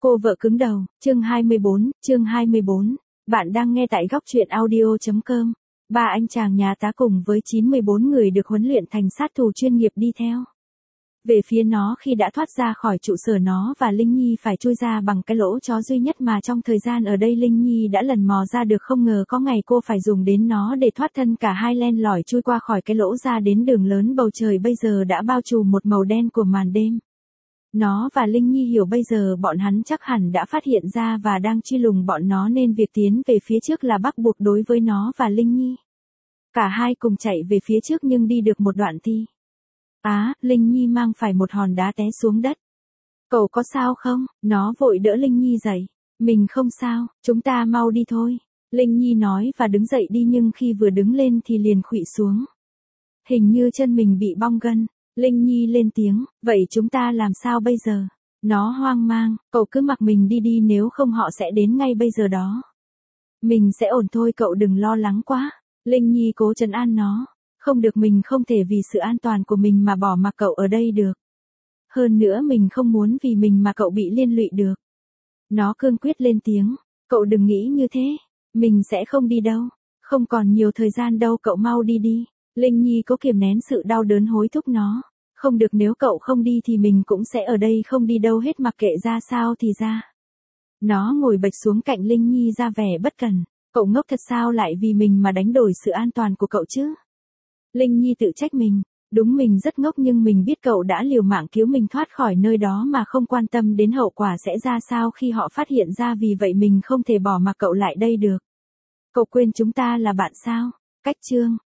Cô vợ cứng đầu, chương 24. Bạn đang nghe tại góc truyện audio.com. Ba anh chàng nhà tá cùng với 94 người được huấn luyện thành sát thủ chuyên nghiệp đi theo. Về phía nó khi đã thoát ra khỏi trụ sở, nó và Linh Nhi phải chui ra bằng cái lỗ chó duy nhất mà trong thời gian ở đây Linh Nhi đã lần mò ra được. Không ngờ có ngày cô phải dùng đến nó để thoát thân. Cả hai len lỏi chui qua khỏi cái lỗ ra đến đường lớn. Bầu trời bây giờ đã bao trùm một màu đen của màn đêm. Nó và Linh Nhi hiểu bây giờ bọn hắn chắc hẳn đã phát hiện ra và đang truy lùng bọn nó, nên việc tiến về phía trước là bắt buộc đối với nó và Linh Nhi. Cả hai cùng chạy về phía trước nhưng đi được một đoạn thì Linh Nhi mang phải một hòn đá té xuống đất. Cậu có sao không? Nó vội đỡ Linh Nhi dậy. Mình không sao, chúng ta mau đi thôi. Linh Nhi nói và đứng dậy đi, nhưng khi vừa đứng lên thì liền khuỵu xuống. Hình như chân mình bị bong gân. Linh Nhi lên tiếng, vậy chúng ta làm sao bây giờ? Nó hoang mang, cậu cứ mặc mình đi đi, nếu không họ sẽ đến ngay bây giờ đó. Mình sẽ ổn thôi, cậu đừng lo lắng quá. Linh Nhi cố trấn an nó. Không được, mình không thể vì sự an toàn của mình mà bỏ mặc cậu ở đây được. Hơn nữa mình không muốn vì mình mà cậu bị liên lụy được. Nó cương quyết lên tiếng, cậu đừng nghĩ như thế. Mình sẽ không đi đâu. Không còn nhiều thời gian đâu, cậu mau đi đi. Linh Nhi cố kiềm nén sự đau đớn hối thúc nó. Không được, nếu cậu không đi thì mình cũng sẽ ở đây không đi đâu hết, mặc kệ ra sao thì ra. Nó ngồi bệt xuống cạnh Linh Nhi ra vẻ bất cần. Cậu ngốc thật sao lại vì mình mà đánh đổi sự an toàn của cậu chứ? Linh Nhi tự trách mình. Đúng, mình rất ngốc, nhưng mình biết cậu đã liều mạng cứu mình thoát khỏi nơi đó mà không quan tâm đến hậu quả sẽ ra sao khi họ phát hiện ra, vì vậy mình không thể bỏ mặc cậu lại đây được. Cậu quên chúng ta là bạn sao? Cách chương